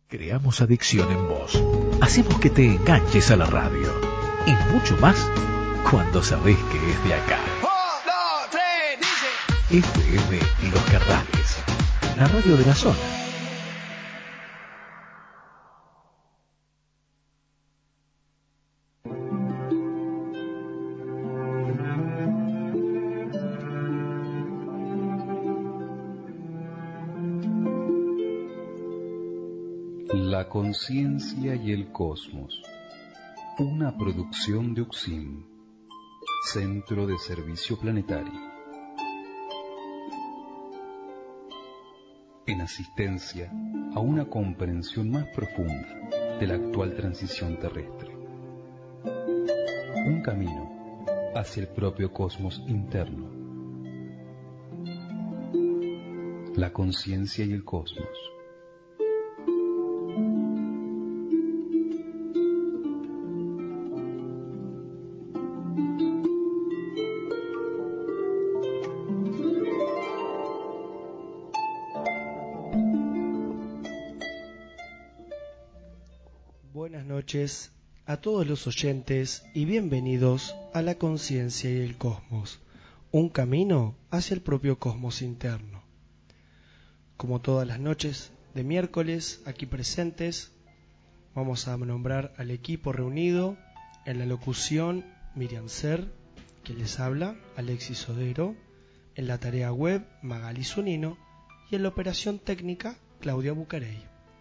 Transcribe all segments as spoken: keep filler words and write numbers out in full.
Creamos adicción en vos. Hacemos que te enganches a la radio. Y mucho más cuando sabés que es de acá. F M Los Cardales, la radio de la zona. La conciencia y el cosmos. Una producción de U C S I M, Centro de Servicio Planetario. En asistencia a una comprensión más profunda de la actual transición terrestre. Un camino hacia el propio cosmos interno. La conciencia y el cosmos. Buenas noches a todos los oyentes y bienvenidos a La Conciencia y el Cosmos, un camino hacia el propio cosmos interno. Como todas las noches de miércoles, aquí presentes, vamos a nombrar al equipo reunido. En la locución, Miriam Ser, que les habla, Alexis Sodero. En la tarea web, Magali Zunino. Y en la operación técnica, Claudia Bucarey.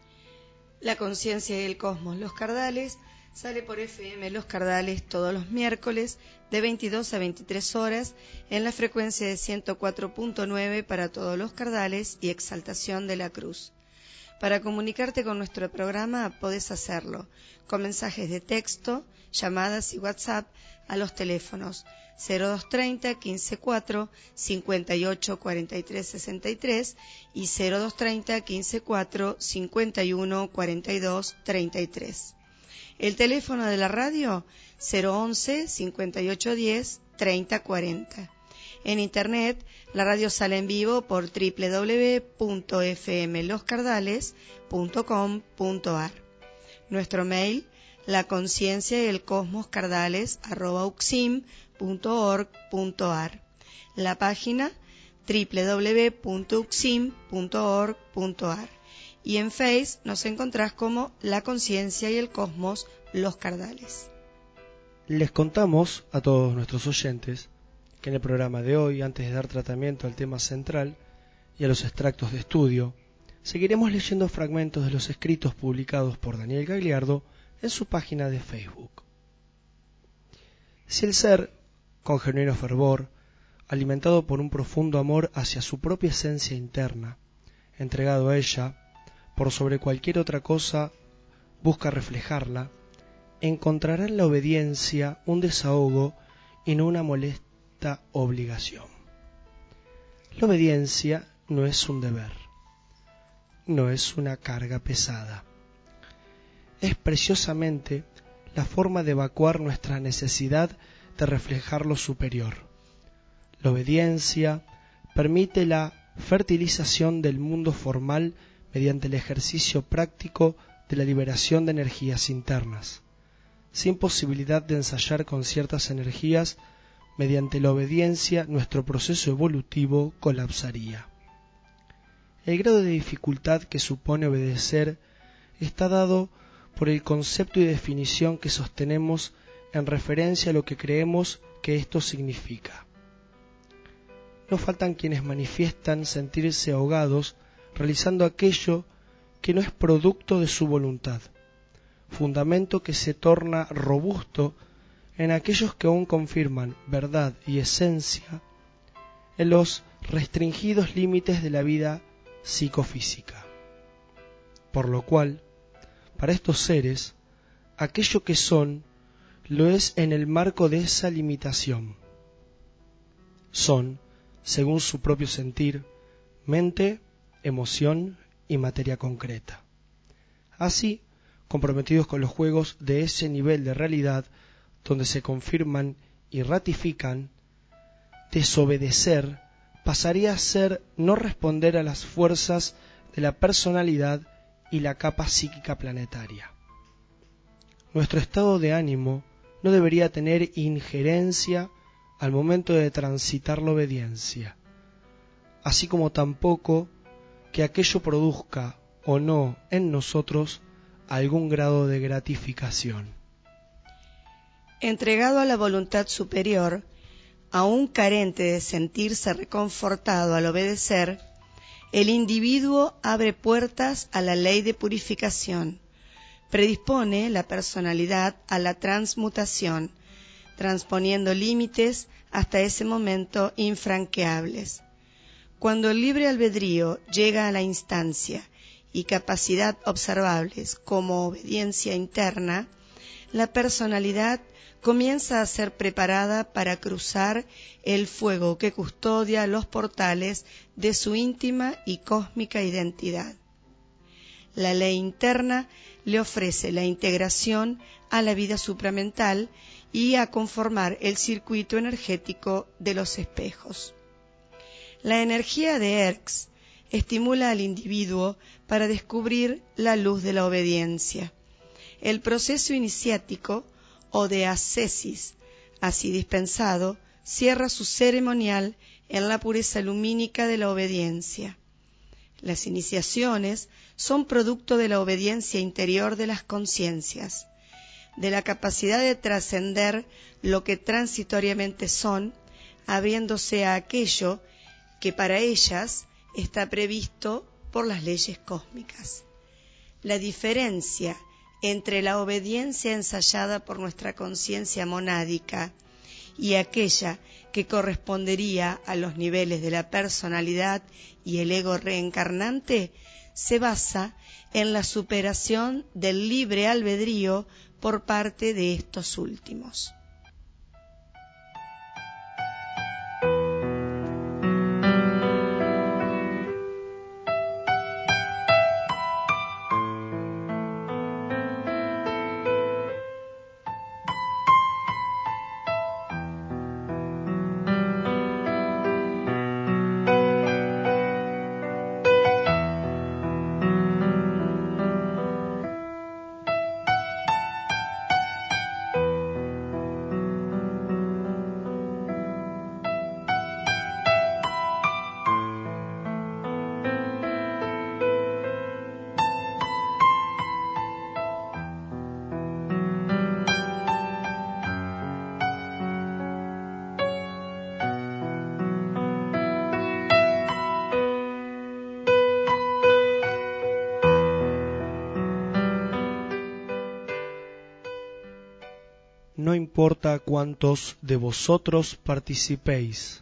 La Conciencia y el Cosmos, Los Cardales, sale por F M Los Cardales todos los miércoles de veintidós a veintitrés horas en la frecuencia de ciento cuatro punto nueve para todos los Cardales y Exaltación de la Cruz. Para comunicarte con nuestro programa podés hacerlo con mensajes de texto, llamadas y WhatsApp a los teléfonos cero dos treinta, quince cuatro, cincuenta y ocho, cuarenta y tres, sesenta y tres y cero dos treinta, quince cuatro, cincuenta y uno, cuarenta y dos, treinta y tres. El teléfono de la radio cero once, cincuenta y ocho diez, treinta cuarenta. En internet, la radio sale en vivo por doble u doble u doble u punto f m los cardales punto com punto a r. Nuestro mail, la conciencia y el cosmos cardales arroba uxim punto org punto a r. La página doble u doble u doble u punto uxim punto org punto a r. Y en Face nos encontrás como La Conciencia y el Cosmos, Los Cardales. Les contamos a todos nuestros oyentes que en el programa de hoy, antes de dar tratamiento al tema central y a los extractos de estudio, seguiremos leyendo fragmentos de los escritos publicados por Daniel Gagliardo en su página de Facebook. Si el ser, con genuino fervor, alimentado por un profundo amor hacia su propia esencia interna, entregado a ella, por sobre cualquier otra cosa, busca reflejarla, encontrará en la obediencia un desahogo y no una molesta obligación. La obediencia no es un deber, no es una carga pesada. Es preciosamente la forma de evacuar nuestra necesidad de reflejar lo superior. La obediencia permite la fertilización del mundo formal mediante el ejercicio práctico de la liberación de energías internas. Sin posibilidad de ensayar con ciertas energías, mediante la obediencia nuestro proceso evolutivo colapsaría. El grado de dificultad que supone obedecer está dado por el concepto y definición que sostenemos en referencia a lo que creemos que esto significa. No faltan quienes manifiestan sentirse ahogados realizando aquello que no es producto de su voluntad, fundamento que se torna robusto en aquellos que aún confirman verdad y esencia en los restringidos límites de la vida psicofísica. Por lo cual, para estos seres, aquello que son lo es en el marco de esa limitación. Son, según su propio sentir, mente, emoción y materia concreta. Así, comprometidos con los juegos de ese nivel de realidad donde se confirman y ratifican, desobedecer pasaría a ser no responder a las fuerzas de la personalidad y la capa psíquica planetaria. Nuestro estado de ánimo no debería tener injerencia al momento de transitar la obediencia, así como tampoco que aquello produzca o no en nosotros algún grado de gratificación. Entregado a la voluntad superior, aún carente de sentirse reconfortado al obedecer, el individuo abre puertas a la ley de purificación, predispone la personalidad a la transmutación, transponiendo límites hasta ese momento infranqueables. Cuando el libre albedrío llega a la instancia y capacidad observables como obediencia interna, la personalidad comienza a ser preparada para cruzar el fuego que custodia los portales de su íntima y cósmica identidad. La ley interna le ofrece la integración a la vida supramental y a conformar el circuito energético de los espejos. La energía de Erx estimula al individuo para descubrir la luz de la obediencia. El proceso iniciático o de ascesis, así dispensado, cierra su ceremonial en la pureza lumínica de la obediencia. Las iniciaciones son producto de la obediencia interior de las conciencias, de la capacidad de trascender lo que transitoriamente son, abriéndose a aquello que para ellas está previsto por las leyes cósmicas. La diferencia entre la obediencia ensayada por nuestra conciencia monádica y aquella que correspondería a los niveles de la personalidad y el ego reencarnante se basa en la superación del libre albedrío por parte de estos últimos. No importa cuántos de vosotros participéis,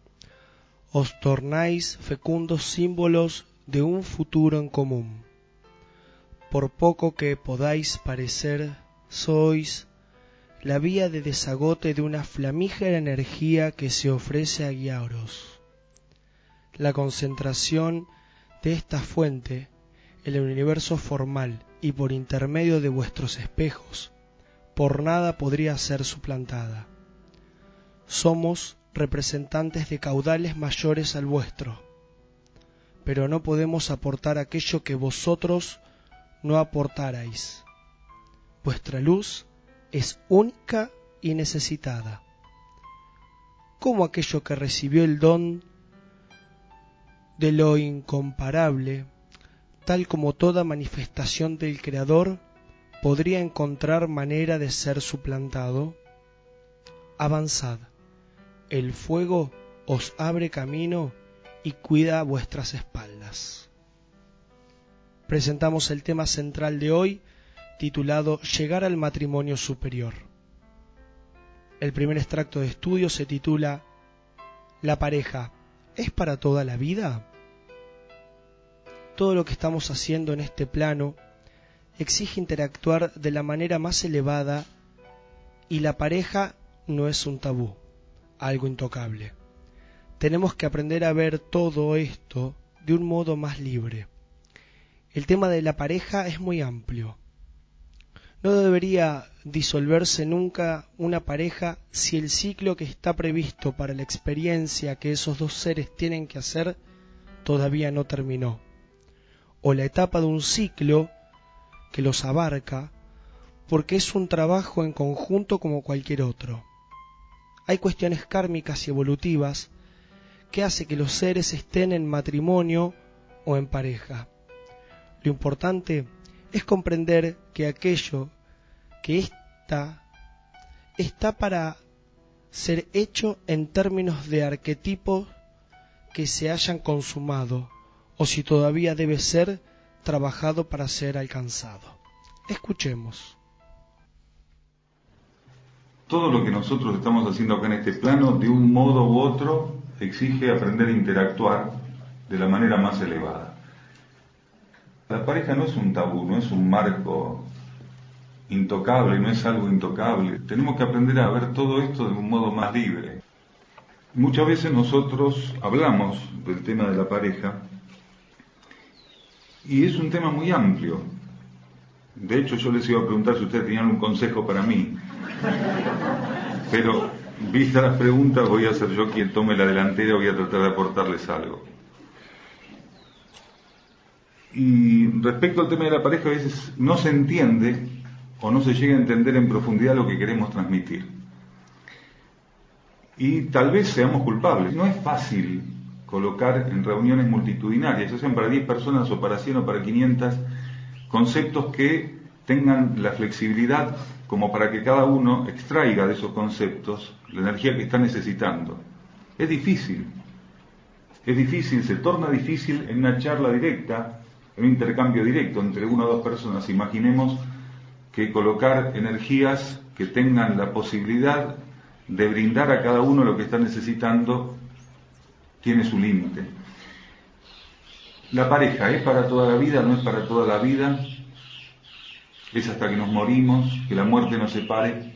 os tornáis fecundos símbolos de un futuro en común. Por poco que podáis parecer, sois la vía de desagote de una flamígera energía que se ofrece a guiaros. La concentración de esta fuente en el universo formal y por intermedio de vuestros espejos, por nada podría ser suplantada. Somos representantes de caudales mayores al vuestro, pero no podemos aportar aquello que vosotros no aportarais. Vuestra luz es única y necesitada. ¿Cómo aquello que recibió el don de lo incomparable, tal como toda manifestación del Creador, podría encontrar manera de ser suplantado? Avanzad, el fuego os abre camino y cuida vuestras espaldas. Presentamos el tema central de hoy, titulado Llegar al matrimonio superior. El primer extracto de estudio se titula ¿La pareja es para toda la vida? Todo lo que estamos haciendo en este plano exige interactuar de la manera más elevada y la pareja no es un tabú, algo intocable. Tenemos que aprender a ver todo esto de un modo más libre. El tema de la pareja es muy amplio. No debería disolverse nunca una pareja si el ciclo que está previsto para la experiencia que esos dos seres tienen que hacer todavía no terminó. o la etapa de un ciclo que los abarca, porque es un trabajo en conjunto como cualquier otro. Hay cuestiones kármicas y evolutivas que hace que los seres estén en matrimonio o en pareja. Lo importante es comprender que aquello que está, está para ser hecho en términos de arquetipos que se hayan consumado, o si todavía debe ser trabajado para ser alcanzado. Escuchemos. Todo lo que nosotros estamos haciendo acá en este plano, de un modo u otro, exige aprender a interactuar de la manera más elevada. La pareja no es un tabú, no es un marco intocable, no es algo intocable. Tenemos que aprender a ver todo esto de un modo más libre. Muchas veces nosotros hablamos del tema de la pareja y es un tema muy amplio. De hecho, yo les iba a preguntar si ustedes tenían un consejo para mí. Pero, vistas las preguntas, voy a ser yo quien tome la delantera, voy a tratar de aportarles algo. Y respecto al tema de la pareja, a veces no se entiende o no se llega a entender en profundidad lo que queremos transmitir. Y tal vez seamos culpables. No es fácil colocar en reuniones multitudinarias, ya sean para diez personas o para cien o para quinientas, conceptos que tengan la flexibilidad como para que cada uno extraiga de esos conceptos la energía que está necesitando. Es difícil, es difícil, se torna difícil en una charla directa, en un intercambio directo entre una o dos personas. Imaginemos que colocar energías que tengan la posibilidad de brindar a cada uno lo que está necesitando tiene su límite. La pareja es para toda la vida, no es para toda la vida, es hasta que nos morimos, que la muerte nos separe.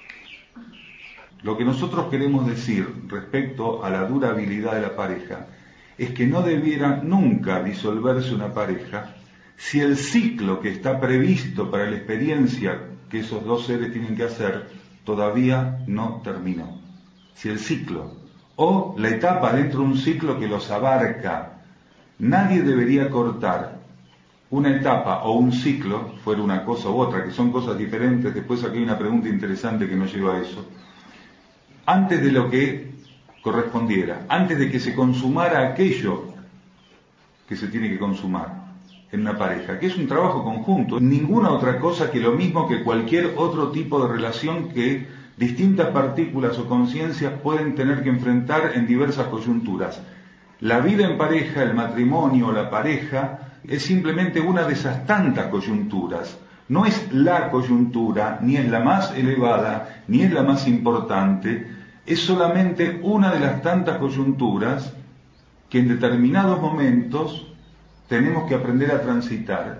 Lo que nosotros queremos decir respecto a la durabilidad de la pareja es que no debiera nunca disolverse una pareja si el ciclo que está previsto para la experiencia que esos dos seres tienen que hacer todavía no terminó. Si el ciclo o la etapa dentro de un ciclo que los abarca, nadie debería cortar una etapa o un ciclo, fuera una cosa u otra, que son cosas diferentes. Después aquí hay una pregunta interesante que nos lleva a eso. Antes de lo que correspondiera, antes de que se consumara aquello que se tiene que consumar en una pareja, que es un trabajo conjunto, ninguna otra cosa que lo mismo que cualquier otro tipo de relación que distintas partículas o conciencias pueden tener que enfrentar en diversas coyunturas. La vida en pareja, el matrimonio, la pareja, es simplemente una de esas tantas coyunturas. No es la coyuntura, ni es la más elevada, ni es la más importante, es solamente una de las tantas coyunturas que en determinados momentos tenemos que aprender a transitar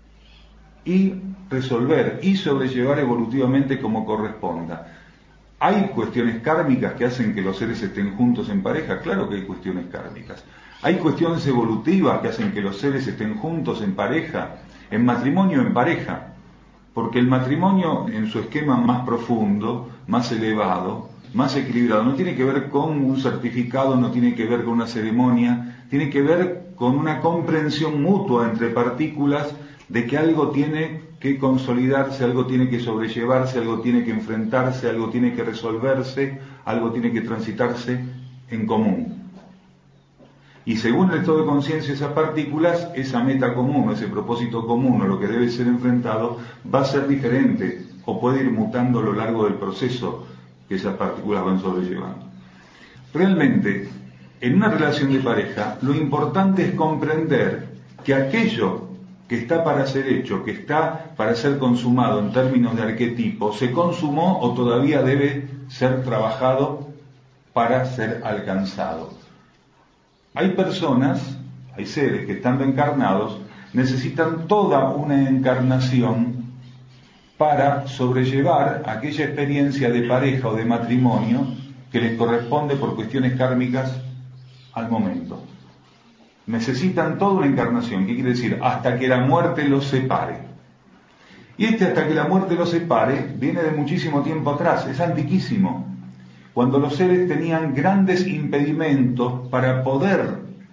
y resolver y sobrellevar evolutivamente como corresponda. ¿Hay cuestiones kármicas que hacen que los seres estén juntos en pareja? Claro que hay cuestiones kármicas. ¿Hay cuestiones evolutivas que hacen que los seres estén juntos en pareja? En matrimonio, en pareja. Porque el matrimonio, en su esquema más profundo, más elevado, más equilibrado, no tiene que ver con un certificado, no tiene que ver con una ceremonia, tiene que ver con una comprensión mutua entre partículas de que algo tiene que consolidarse, algo tiene que sobrellevarse, algo tiene que enfrentarse, algo tiene que resolverse, algo tiene que transitarse en común. Y según el estado de conciencia de esas partículas, esa meta común, ese propósito común o lo que debe ser enfrentado va a ser diferente o puede ir mutando a lo largo del proceso que esas partículas van sobrellevando. Realmente, en una relación de pareja, lo importante es comprender que aquello que está para ser hecho, que está para ser consumado en términos de arquetipo, se consumó o todavía debe ser trabajado para ser alcanzado. Hay personas, hay seres que estando encarnados, necesitan toda una encarnación para sobrellevar aquella experiencia de pareja o de matrimonio que les corresponde por cuestiones kármicas al momento. Necesitan toda una encarnación, ¿qué quiere decir? Hasta que la muerte los separe. Y este hasta que la muerte los separe viene de muchísimo tiempo atrás, es antiquísimo, cuando los seres tenían grandes impedimentos para poder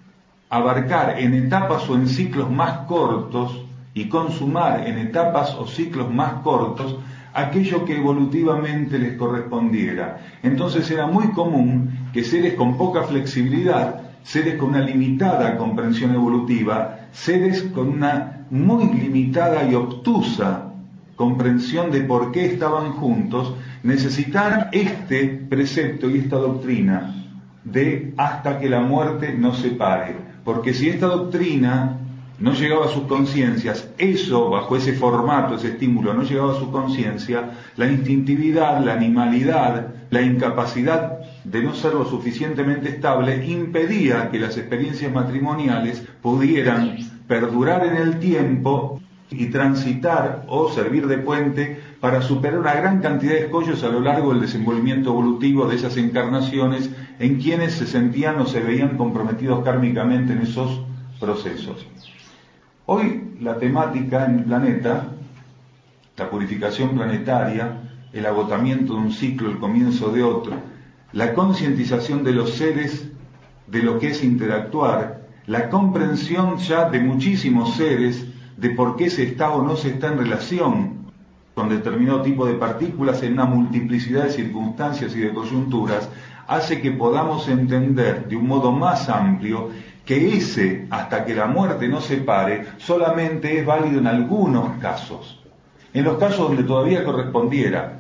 abarcar en etapas o en ciclos más cortos y consumar en etapas o ciclos más cortos aquello que evolutivamente les correspondiera. Entonces era muy común que seres con poca flexibilidad, seres con una limitada comprensión evolutiva, seres con una muy limitada y obtusa comprensión de por qué estaban juntos, necesitaran este precepto y esta doctrina de hasta que la muerte nos separe. Porque si esta doctrina no llegaba a sus conciencias, eso, bajo ese formato, ese estímulo, no llegaba a su conciencia, la instintividad, la animalidad, la incapacidad de no ser lo suficientemente estable, impedía que las experiencias matrimoniales pudieran perdurar en el tiempo y transitar o servir de puente para superar una gran cantidad de escollos a lo largo del desenvolvimiento evolutivo de esas encarnaciones en quienes se sentían o se veían comprometidos kármicamente en esos procesos. Hoy la temática en el planeta, la purificación planetaria, el agotamiento de un ciclo, el comienzo de otro, la concientización de los seres de lo que es interactuar, la comprensión ya de muchísimos seres de por qué se está o no se está en relación con determinado tipo de partículas en una multiplicidad de circunstancias y de coyunturas, hace que podamos entender de un modo más amplio que ese, hasta que la muerte nos separe, solamente es válido en algunos casos. En los casos donde todavía correspondiera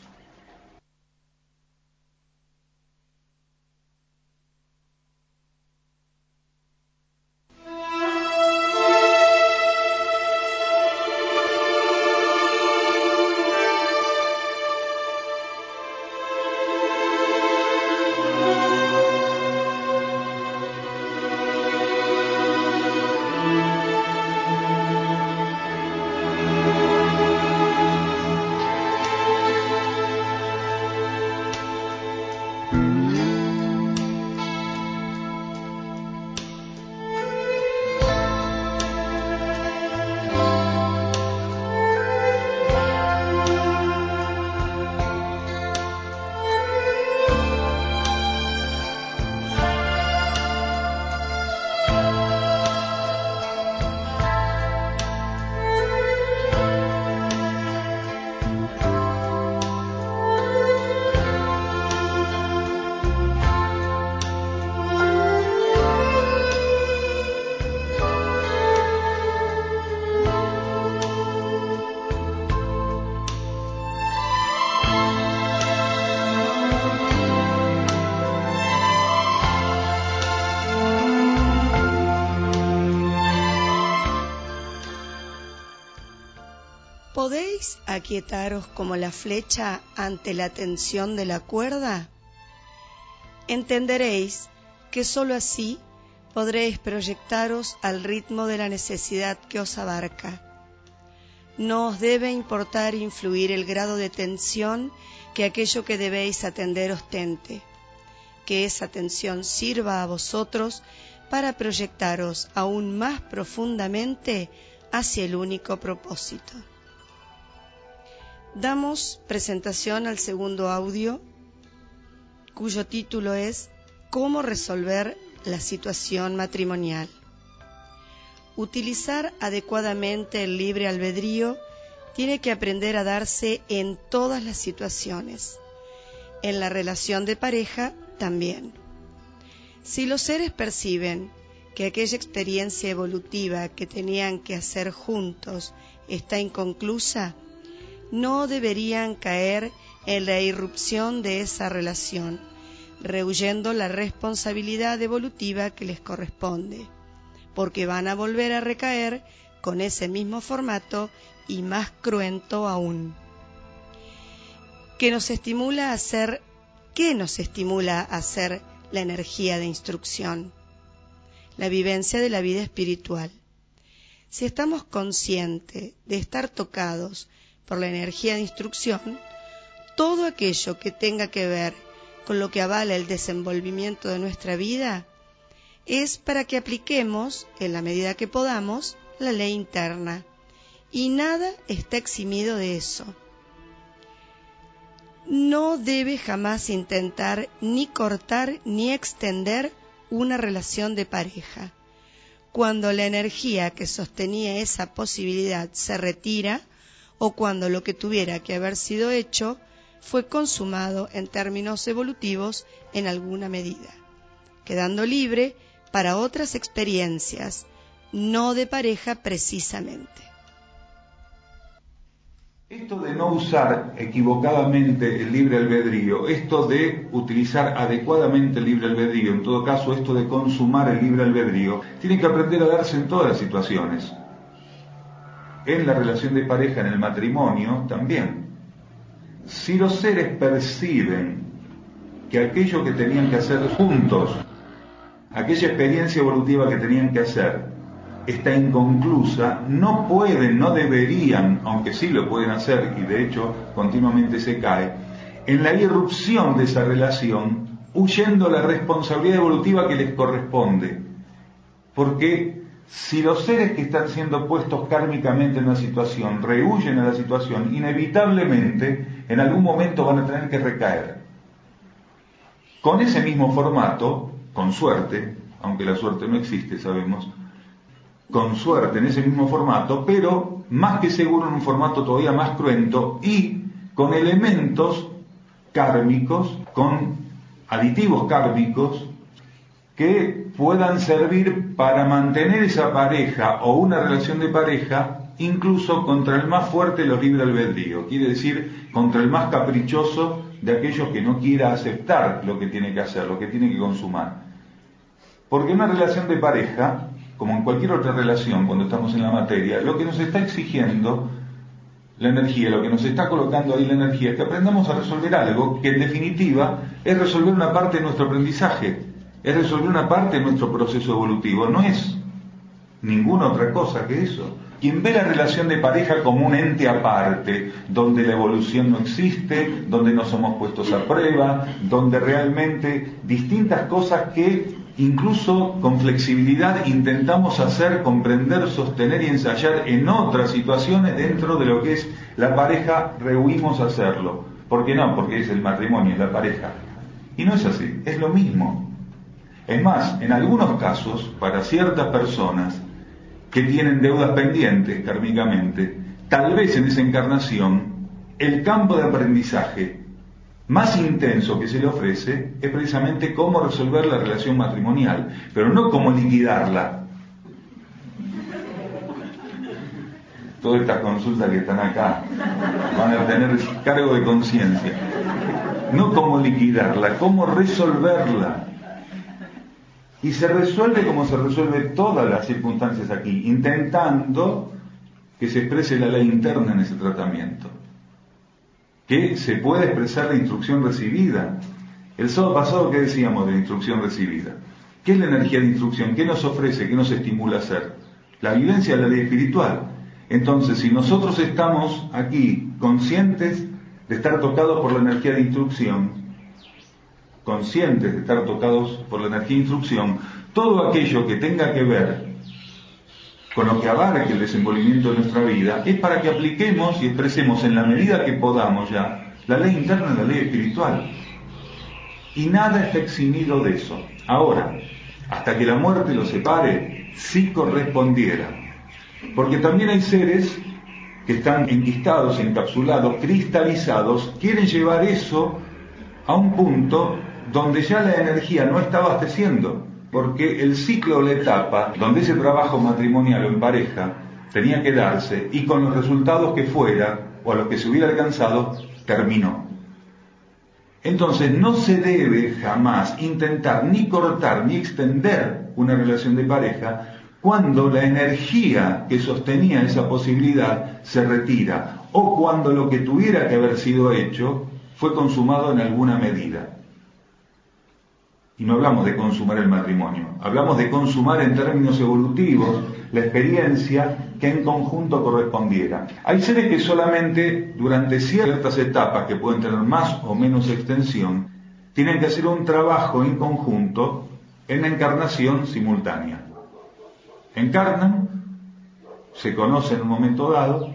¿Podéis aquietaros como la flecha ante la tensión de la cuerda? Entenderéis que sólo así podréis proyectaros al ritmo de la necesidad que os abarca. No os debe importar influir el grado de tensión que aquello que debéis atender ostente, que esa tensión sirva a vosotros para proyectaros aún más profundamente hacia el único propósito. Damos presentación al segundo audio, cuyo título es ¿Cómo resolver la situación matrimonial? Utilizar adecuadamente el libre albedrío tiene que aprender a darse en todas las situaciones. En la relación de pareja también. Si los seres perciben que aquella experiencia evolutiva que tenían que hacer juntos está inconclusa, no deberían caer en la irrupción de esa relación, rehuyendo la responsabilidad evolutiva que les corresponde, porque van a volver a recaer con ese mismo formato y más cruento aún. ¿Qué nos estimula a hacer, qué nos estimula a hacer la energía de instrucción? La vivencia de la vida espiritual. Si estamos conscientes de estar tocados por la energía de instrucción, todo aquello que tenga que ver con lo que avala el desenvolvimiento de nuestra vida es para que apliquemos, en la medida que podamos, la ley interna, y nada está eximido de eso. No debe jamás intentar ni cortar ni extender una relación de pareja, cuando la energía que sostenía esa posibilidad se retira o cuando lo que tuviera que haber sido hecho fue consumado en términos evolutivos en alguna medida, quedando libre para otras experiencias, no de pareja precisamente. Esto de no usar equivocadamente el libre albedrío, esto de utilizar adecuadamente el libre albedrío, en todo caso esto de consumar el libre albedrío, tiene que aprender a darse en todas las situaciones. En la relación de pareja, en el matrimonio, también. Si los seres perciben que aquello que tenían que hacer juntos, aquella experiencia evolutiva que tenían que hacer, está inconclusa, no pueden, no deberían, aunque sí lo pueden hacer y de hecho continuamente se cae, en la irrupción de esa relación, huyendo la responsabilidad evolutiva que les corresponde. Porque si los seres que están siendo puestos kármicamente en una situación rehuyen a la situación, inevitablemente en algún momento van a tener que recaer. Con ese mismo formato, con suerte, aunque la suerte no existe, sabemos, con suerte en ese mismo formato, pero más que seguro en un formato todavía más cruento y con elementos kármicos, con aditivos kármicos que puedan servir para mantener esa pareja o una relación de pareja incluso contra el más fuerte de los libre albedrío, quiere decir contra el más caprichoso de aquellos que no quiera aceptar lo que tiene que hacer, lo que tiene que consumar. Porque una relación de pareja, como en cualquier otra relación cuando estamos en la materia, lo que nos está exigiendo la energía, lo que nos está colocando ahí la energía, es que aprendamos a resolver algo que en definitiva es resolver una parte de nuestro aprendizaje, es resolver una parte de nuestro proceso evolutivo, no es ninguna otra cosa que eso. Quien ve la relación de pareja como un ente aparte, donde la evolución no existe, donde no somos puestos a prueba, donde realmente distintas cosas que incluso con flexibilidad intentamos hacer, comprender, sostener y ensayar en otras situaciones dentro de lo que es la pareja, rehuimos hacerlo. ¿Por qué no? Porque es el matrimonio, es la pareja. Y no es así, es lo mismo. Es más, en algunos casos, para ciertas personas que tienen deudas pendientes kármicamente, tal vez en esa encarnación, el campo de aprendizaje más intenso que se le ofrece es precisamente cómo resolver la relación matrimonial, pero no cómo liquidarla. Todas estas consultas que están acá van a tener cargo de conciencia. No cómo liquidarla, cómo resolverla. Y se resuelve como se resuelve todas las circunstancias aquí, intentando que se exprese la ley interna en ese tratamiento, que se pueda expresar la instrucción recibida. El sábado pasado, ¿qué decíamos de la instrucción recibida? ¿Qué es la energía de instrucción? ¿Qué nos ofrece? ¿Qué nos estimula a hacer? La vivencia de la ley espiritual. Entonces, si nosotros estamos aquí conscientes de estar tocados por la energía de instrucción, conscientes de estar tocados por la energía de instrucción, todo aquello que tenga que ver con lo que abarque el desenvolvimiento de nuestra vida, es para que apliquemos y expresemos en la medida que podamos ya la ley interna y la ley espiritual. Y nada está eximido de eso. Ahora, hasta que la muerte los separe, si correspondiera. Porque también hay seres que están enquistados, encapsulados, cristalizados, quieren llevar eso a un punto donde ya la energía no está abasteciendo, porque el ciclo o la etapa donde ese trabajo matrimonial o en pareja tenía que darse y con los resultados que fuera o a los que se hubiera alcanzado, terminó. Entonces no se debe jamás intentar ni cortar ni extender una relación de pareja cuando la energía que sostenía esa posibilidad se retira o cuando lo que tuviera que haber sido hecho fue consumado en alguna medida. Y no hablamos de consumar el matrimonio, hablamos de consumar en términos evolutivos la experiencia que en conjunto correspondiera. Hay seres que solamente durante ciertas etapas que pueden tener más o menos extensión, tienen que hacer un trabajo en conjunto en la encarnación simultánea. Encarnan, se conocen en un momento dado,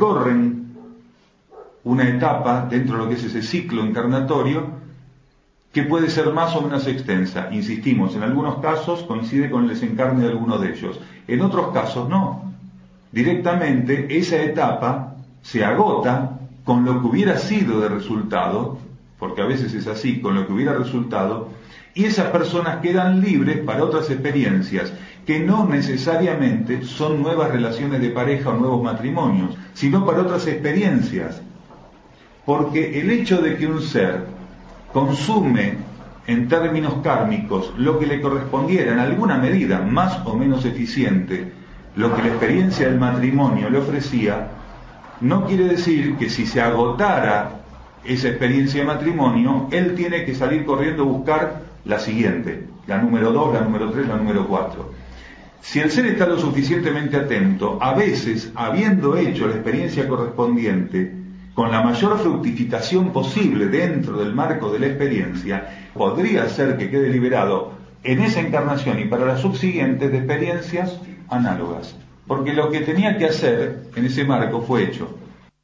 recorren una etapa dentro de lo que es ese ciclo encarnatorio, que puede ser más o menos extensa. Insistimos, en algunos casos coincide con el desencarne de alguno de ellos, en otros casos no. Directamente esa etapa se agota con lo que hubiera sido de resultado, porque a veces es así, con lo que hubiera resultado, y esas personas quedan libres para otras experiencias, que no necesariamente son nuevas relaciones de pareja o nuevos matrimonios, sino para otras experiencias. Porque el hecho de que un ser consume en términos kármicos lo que le correspondiera en alguna medida, más o menos eficiente, lo que la experiencia del matrimonio le ofrecía, no quiere decir que si se agotara esa experiencia de matrimonio, él tiene que salir corriendo a buscar la siguiente, la número dos, la número tres, la número cuatro. Si el ser está lo suficientemente atento, a veces, habiendo hecho la experiencia correspondiente, con la mayor fructificación posible dentro del marco de la experiencia, podría ser que quede liberado en esa encarnación y para las subsiguientes de experiencias análogas. Porque lo que tenía que hacer en ese marco fue hecho.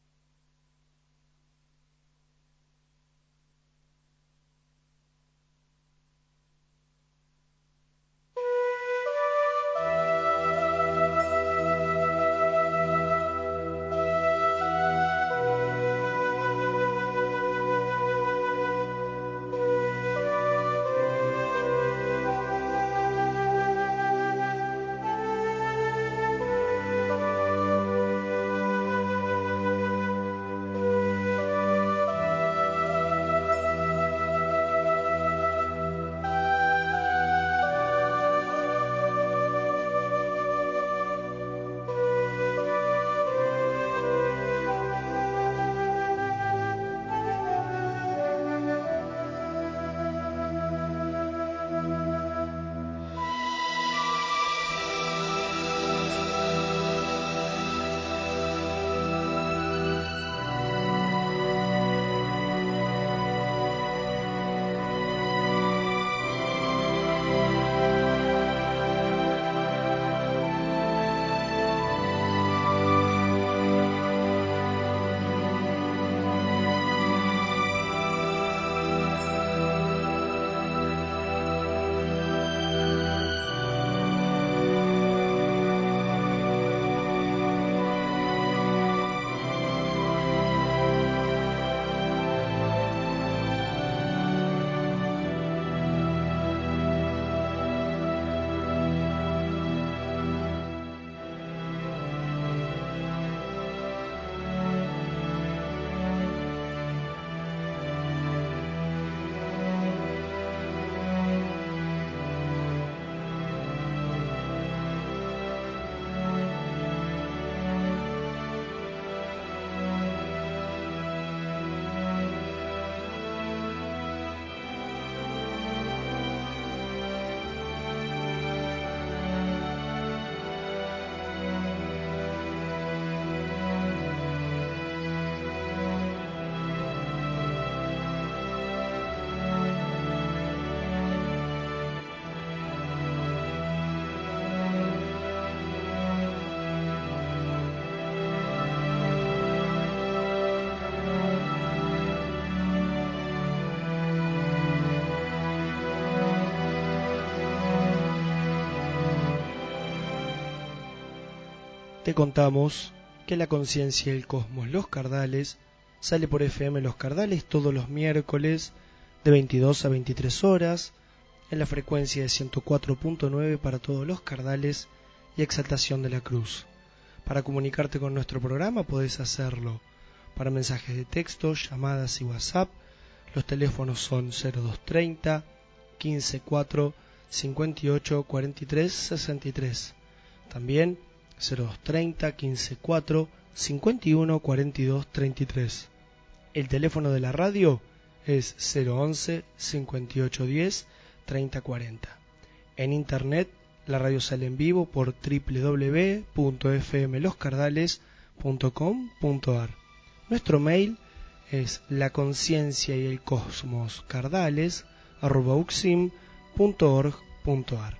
Te contamos que la conciencia del cosmos Los Cardales sale por F M Los Cardales todos los miércoles de veintidós a veintitrés horas en la frecuencia de ciento cuatro punto nueve para todos los Cardales y Exaltación de la Cruz. Para comunicarte con nuestro programa podés hacerlo para mensajes de texto, llamadas y WhatsApp. Los teléfonos son cero dos treinta, quince cuatro, cincuenta y ocho, cuarenta y tres, sesenta y tres. También cero dos treinta, quince cuatro, cincuenta y uno, cuarenta y dos, treinta y tres. El teléfono de la radio es cero once, cincuenta y ocho diez, treinta cuarenta. En internet la radio sale en vivo por doble u doble u doble u punto f m los cardales punto com punto a r. Nuestro mail es laconciencia y el cosmos cardales arroba uxim punto org punto a r.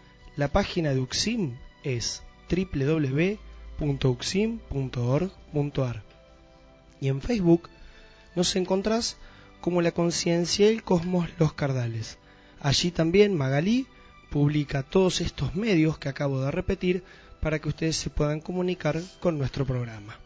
La página de Uxim es doble u doble u doble u punto uxim punto org punto a r. Y en Facebook nos encontrás como La conciencia y el cosmos, los cardales. Allí también Magalí publica todos estos medios que acabo de repetir para que ustedes se puedan comunicar con nuestro programa.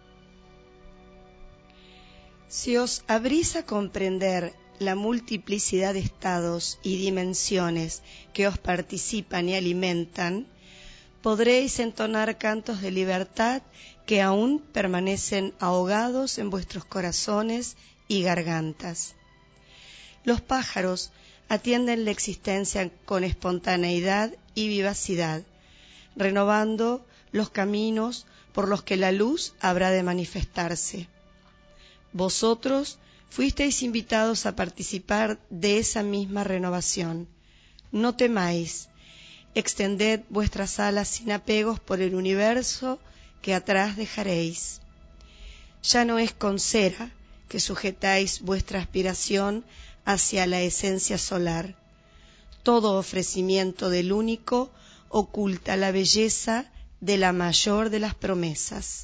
Si os abrís a comprender la multiplicidad de estados y dimensiones que os participan y alimentan, podréis entonar cantos de libertad que aún permanecen ahogados en vuestros corazones y gargantas. Los pájaros atienden la existencia con espontaneidad y vivacidad, renovando los caminos por los que la luz habrá de manifestarse. Vosotros fuisteis invitados a participar de esa misma renovación. No temáis, extended vuestras alas sin apegos por el universo que atrás dejaréis. Ya no es con cera que sujetáis vuestra aspiración hacia la esencia solar. Todo ofrecimiento del único oculta la belleza de la mayor de las promesas.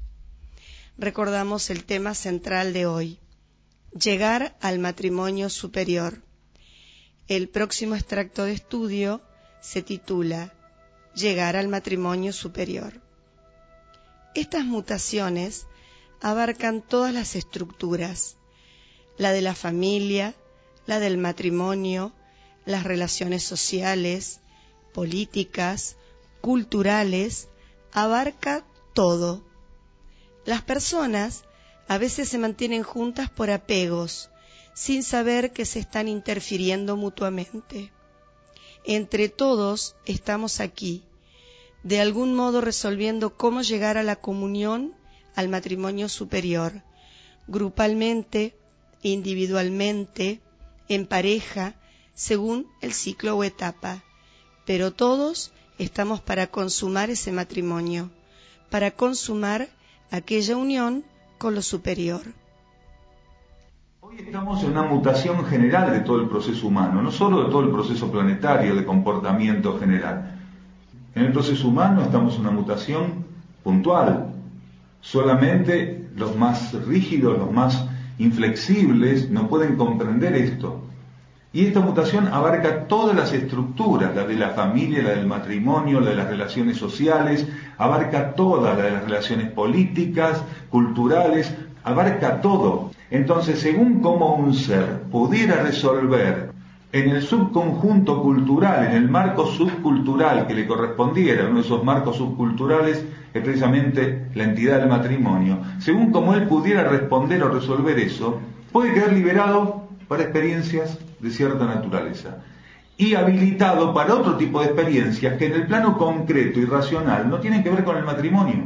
Recordamos el tema central de hoy: llegar al matrimonio superior. El próximo extracto de estudio se titula Llegar al matrimonio superior. Estas mutaciones abarcan todas las estructuras: la de la familia, la del matrimonio, las relaciones sociales, políticas, culturales, abarca todo. Las personas a veces se mantienen juntas por apegos, sin saber que se están interfiriendo mutuamente. Entre todos estamos aquí, de algún modo resolviendo cómo llegar a la comunión, al matrimonio superior, grupalmente, individualmente, en pareja, según el ciclo o etapa. Pero todos estamos para consumar ese matrimonio, para consumar aquella unión con lo superior. Hoy estamos en una mutación general de todo el proceso humano, no solo de todo el proceso planetario de comportamiento general. En el proceso humano estamos en una mutación puntual. Solamente los más rígidos, los más inflexibles no pueden comprender esto. Y esta mutación abarca todas las estructuras, la de la familia, la del matrimonio, la de las relaciones sociales, abarca todas, la de las relaciones políticas, culturales, abarca todo. Entonces, según cómo un ser pudiera resolver en el subconjunto cultural, en el marco subcultural que le correspondiera, uno de esos marcos subculturales es precisamente la entidad del matrimonio, según cómo él pudiera responder o resolver eso, puede quedar liberado para experiencias de cierta naturaleza y habilitado para otro tipo de experiencias que en el plano concreto y racional no tienen que ver con el matrimonio,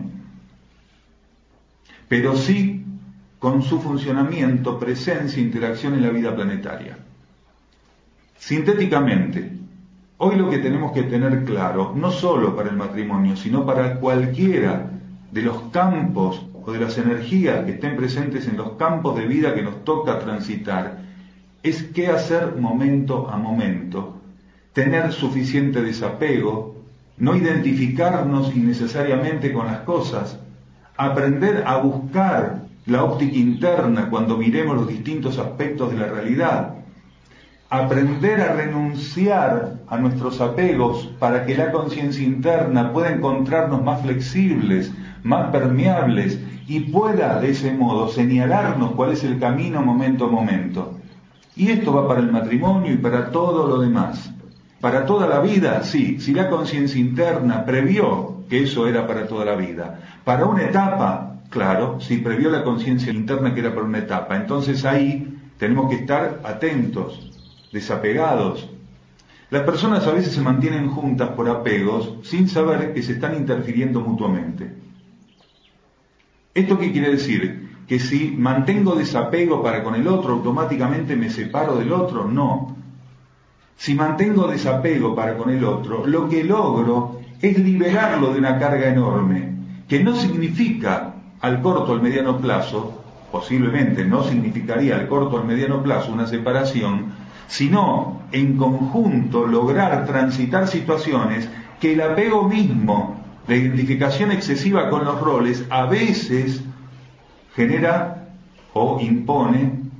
pero sí con su funcionamiento, presencia e interacción en la vida planetaria. Sintéticamente, hoy lo que tenemos que tener claro, no solo para el matrimonio, sino para cualquiera de los campos o de las energías que estén presentes en los campos de vida que nos toca transitar, es qué hacer momento a momento, tener suficiente desapego, no identificarnos innecesariamente con las cosas, aprender a buscar la óptica interna cuando miremos los distintos aspectos de la realidad, aprender a renunciar a nuestros apegos para que la conciencia interna pueda encontrarnos más flexibles, más permeables y pueda de ese modo señalarnos cuál es el camino momento a momento. Y esto va para el matrimonio y para todo lo demás. Para toda la vida, sí, si la conciencia interna previó que eso era para toda la vida. Para una etapa, claro, si previó la conciencia interna que era para una etapa, entonces ahí tenemos que estar atentos, desapegados. Las personas a veces se mantienen juntas por apegos sin saber que se están interfiriendo mutuamente. ¿Esto qué quiere decir? Que si mantengo desapego para con el otro, automáticamente me separo del otro. No. Si mantengo desapego para con el otro, lo que logro es liberarlo de una carga enorme, que no significa al corto o al mediano plazo, posiblemente no significaría al corto o al mediano plazo una separación, sino en conjunto lograr transitar situaciones que el apego mismo, la identificación excesiva con los roles, a veces genera o impone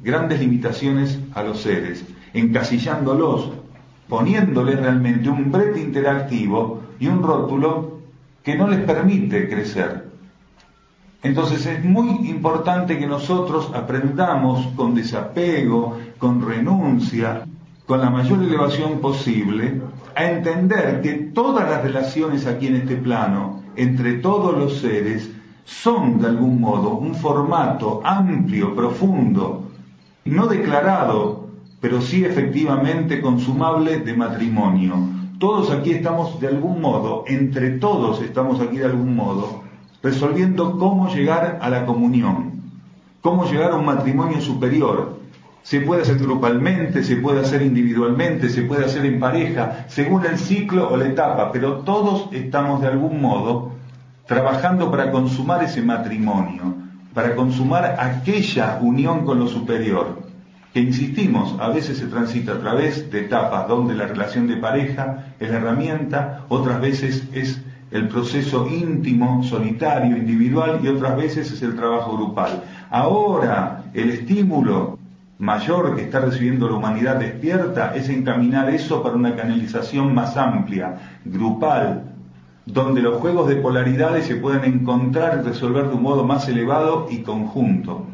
grandes limitaciones a los seres, encasillándolos, poniéndoles realmente un brete interactivo y un rótulo que no les permite crecer. Entonces es muy importante que nosotros aprendamos con desapego, con renuncia, con la mayor elevación posible, a entender que todas las relaciones aquí en este plano, entre todos los seres, son de algún modo un formato amplio, profundo, no declarado, pero sí efectivamente consumable de matrimonio. Todos aquí estamos de algún modo, entre todos estamos aquí de algún modo, resolviendo cómo llegar a la comunión, cómo llegar a un matrimonio superior. Se puede hacer grupalmente, se puede hacer individualmente, se puede hacer en pareja, según el ciclo o la etapa, pero todos estamos de algún modo trabajando para consumar ese matrimonio, para consumar aquella unión con lo superior, que insistimos, a veces se transita a través de etapas donde la relación de pareja es la herramienta, otras veces es el proceso íntimo, solitario, individual, y otras veces es el trabajo grupal. Ahora, el estímulo mayor que está recibiendo la humanidad despierta es encaminar eso para una canalización más amplia, grupal, donde los juegos de polaridades se puedan encontrar y resolver de un modo más elevado y conjunto.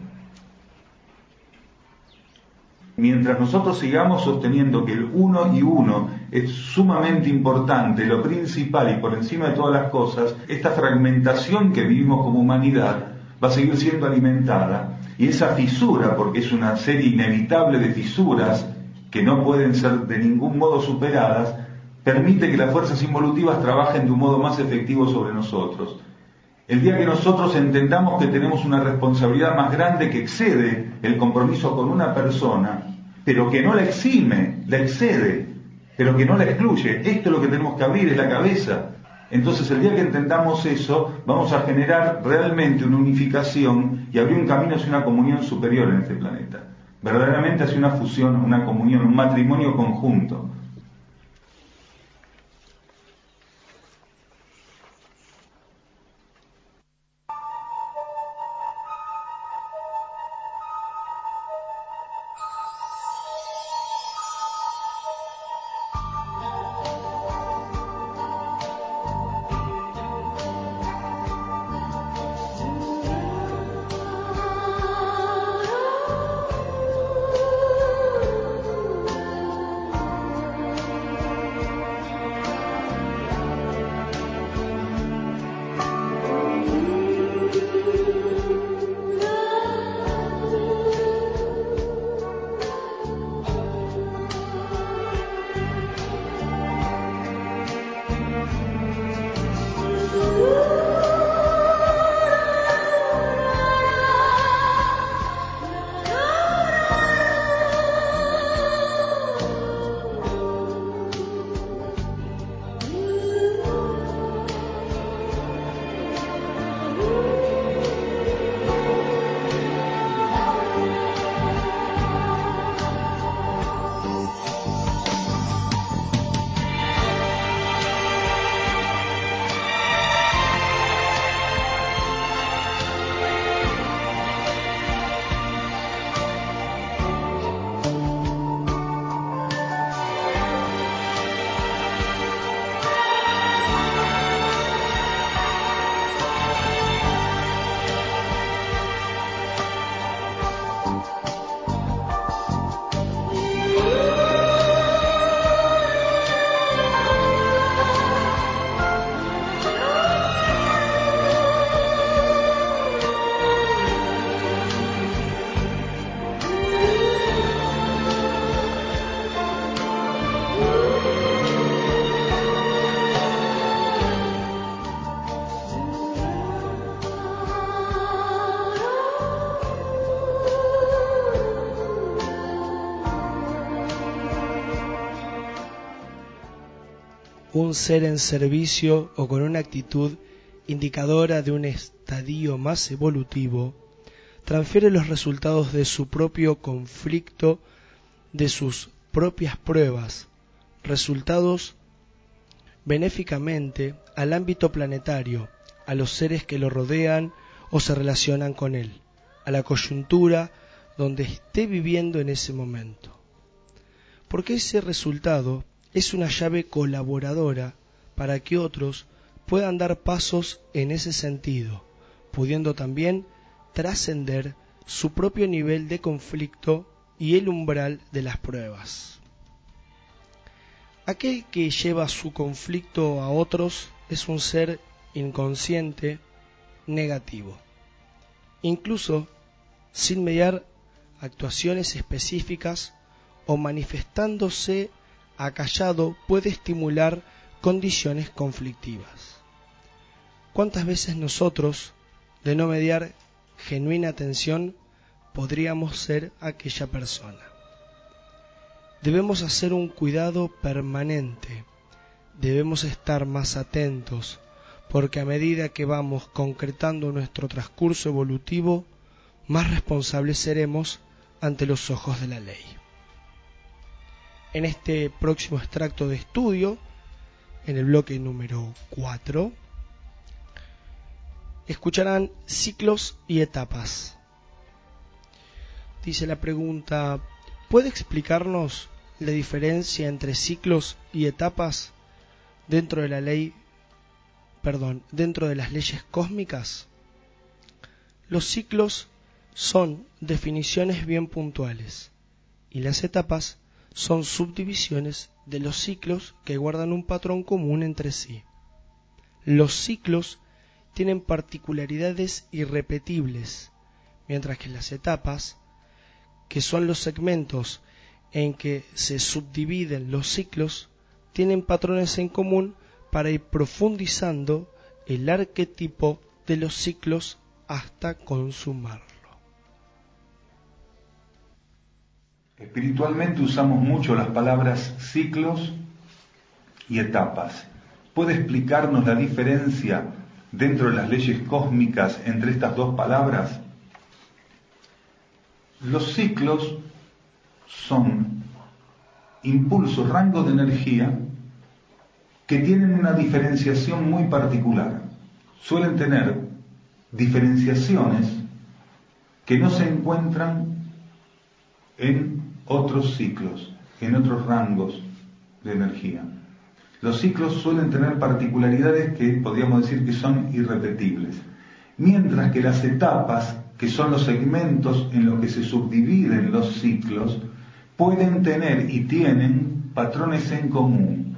Mientras nosotros sigamos sosteniendo que el uno y uno es sumamente importante, lo principal y por encima de todas las cosas, esta fragmentación que vivimos como humanidad va a seguir siendo alimentada, y esa fisura, porque es una serie inevitable de fisuras que no pueden ser de ningún modo superadas, permite que las fuerzas involutivas trabajen de un modo más efectivo sobre nosotros. El día que nosotros entendamos que tenemos una responsabilidad más grande que excede el compromiso con una persona, pero que no la exime, la excede, pero que no la excluye, esto es lo que tenemos que abrir, es la cabeza. Entonces el día que entendamos eso, vamos a generar realmente una unificación y abrir un camino hacia una comunión superior en este planeta. Verdaderamente hacia una fusión, una comunión, un matrimonio conjunto. Un ser en servicio o con una actitud indicadora de un estadio más evolutivo, transfiere los resultados de su propio conflicto, de sus propias pruebas, resultados benéficamente al ámbito planetario, a los seres que lo rodean o se relacionan con él, a la coyuntura donde esté viviendo en ese momento, porque ese resultado es una llave colaboradora para que otros puedan dar pasos en ese sentido, pudiendo también trascender su propio nivel de conflicto y el umbral de las pruebas. Aquel que lleva su conflicto a otros es un ser inconsciente, negativo, incluso sin mediar actuaciones específicas o manifestándose acallado puede estimular condiciones conflictivas. ¿Cuántas veces nosotros, de no mediar genuina atención, podríamos ser aquella persona? Debemos hacer un cuidado permanente, debemos estar más atentos, porque a medida que vamos concretando nuestro transcurso evolutivo, más responsables seremos ante los ojos de la ley. En este próximo extracto de estudio, en el bloque número cuatro, escucharán ciclos y etapas. Dice la pregunta: ¿puede explicarnos la diferencia entre ciclos y etapas dentro de la ley, perdón, dentro de las leyes cósmicas? Los ciclos son definiciones bien puntuales y las etapas son subdivisiones de los ciclos que guardan un patrón común entre sí. Los ciclos tienen particularidades irrepetibles, mientras que las etapas, que son los segmentos en que se subdividen los ciclos, tienen patrones en común para ir profundizando el arquetipo de los ciclos hasta consumarlo. Espiritualmente usamos mucho las palabras ciclos y etapas. ¿Puede explicarnos la diferencia dentro de las leyes cósmicas entre estas dos palabras? Los ciclos son impulsos, rangos de energía que tienen una diferenciación muy particular. Suelen tener diferenciaciones que no se encuentran en otros ciclos, en otros rangos de energía. Los ciclos suelen tener particularidades que podríamos decir que son irrepetibles, mientras que las etapas, que son los segmentos en los que se subdividen los ciclos, pueden tener y tienen patrones en común.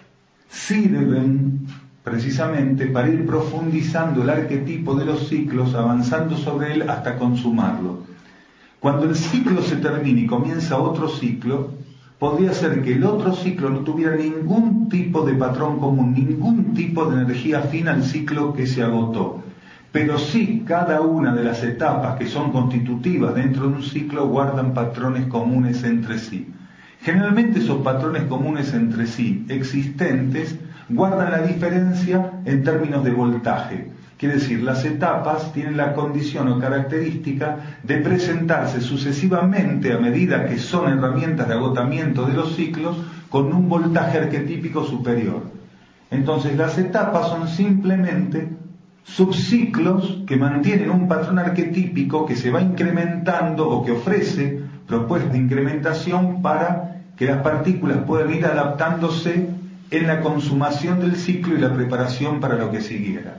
Sirven precisamente para ir profundizando el arquetipo de los ciclos, avanzando sobre él hasta consumarlo. Cuando el ciclo se termina y comienza otro ciclo, podría ser que el otro ciclo no tuviera ningún tipo de patrón común, ningún tipo de energía afín al ciclo que se agotó. Pero sí, cada una de las etapas que son constitutivas dentro de un ciclo guardan patrones comunes entre sí. Generalmente esos patrones comunes entre sí existentes guardan la diferencia en términos de voltaje. Quiere decir, las etapas tienen la condición o característica de presentarse sucesivamente a medida que son herramientas de agotamiento de los ciclos con un voltaje arquetípico superior. Entonces las etapas son simplemente subciclos que mantienen un patrón arquetípico que se va incrementando o que ofrece propuestas de incrementación para que las partículas puedan ir adaptándose en la consumación del ciclo y la preparación para lo que siguiera.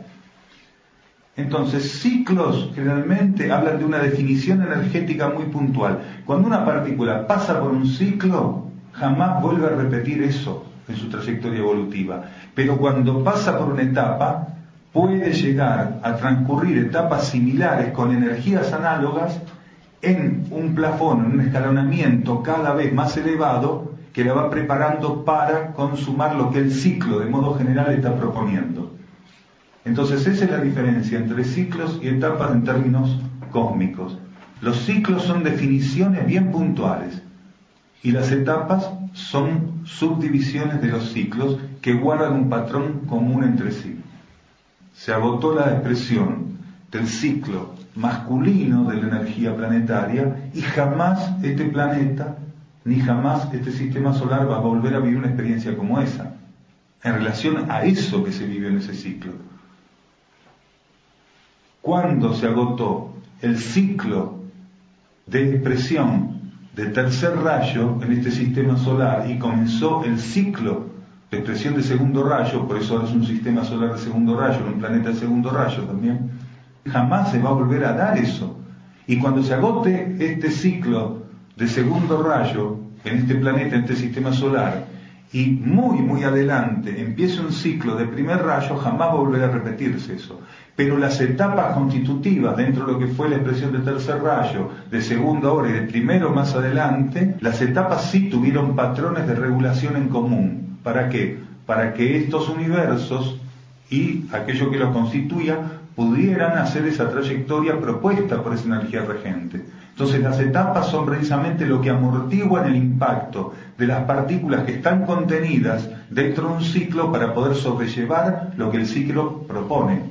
Entonces, ciclos generalmente hablan de una definición energética muy puntual. Cuando una partícula pasa por un ciclo, jamás vuelve a repetir eso en su trayectoria evolutiva. Pero cuando pasa por una etapa, puede llegar a transcurrir etapas similares con energías análogas en un plafón, en un escalonamiento cada vez más elevado que la va preparando para consumar lo que el ciclo de modo general está proponiendo. Entonces esa es la diferencia entre ciclos y etapas en términos cósmicos. Los ciclos son definiciones bien puntuales y las etapas son subdivisiones de los ciclos que guardan un patrón común entre sí. Se agotó la expresión del ciclo masculino de la energía planetaria y jamás este planeta ni jamás este sistema solar va a volver a vivir una experiencia como esa, en relación a eso que se vivió en ese ciclo. Cuando se agotó el ciclo de expresión de tercer rayo en este sistema solar y comenzó el ciclo de expresión de segundo rayo, por eso ahora es un sistema solar de segundo rayo, un planeta de segundo rayo también, jamás se va a volver a dar eso. Y cuando se agote este ciclo de segundo rayo en este planeta, en este sistema solar, y muy, muy adelante empieza un ciclo de primer rayo, jamás va a volver a repetirse eso. Pero las etapas constitutivas dentro de lo que fue la expresión de tercer rayo, de segundo ahora y de primero más adelante, las etapas sí tuvieron patrones de regulación en común. ¿Para qué? Para que estos universos y aquello que los constituía pudieran hacer esa trayectoria propuesta por esa energía regente. Entonces las etapas son precisamente lo que amortiguan el impacto de las partículas que están contenidas dentro de un ciclo para poder sobrellevar lo que el ciclo propone.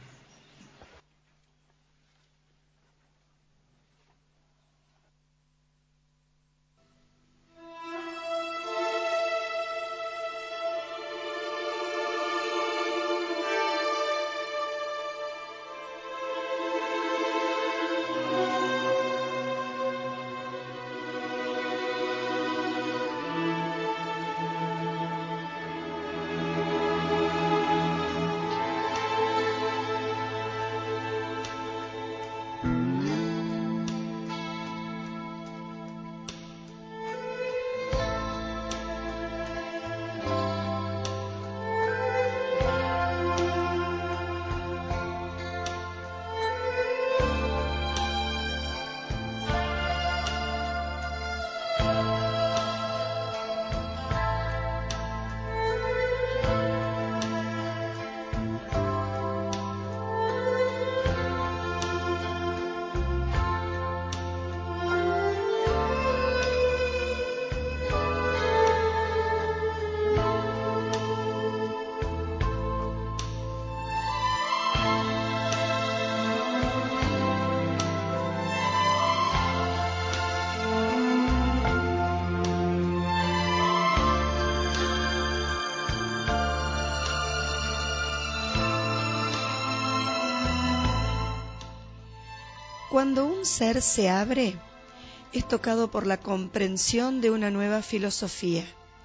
Cuando un ser se abre, es tocado por la comprensión de una nueva filosofía.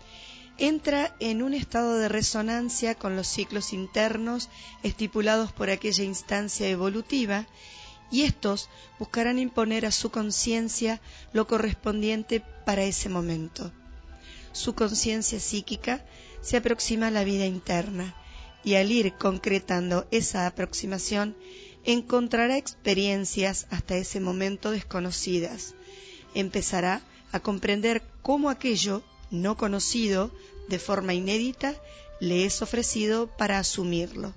Entra en un estado de resonancia con los ciclos internos estipulados por aquella instancia evolutiva, y estos buscarán imponer a su conciencia lo correspondiente para ese momento. Su conciencia psíquica se aproxima a la vida interna, y al ir concretando esa aproximación, encontrará experiencias hasta ese momento desconocidas. Empezará a comprender cómo aquello no conocido, de forma inédita, le es ofrecido para asumirlo.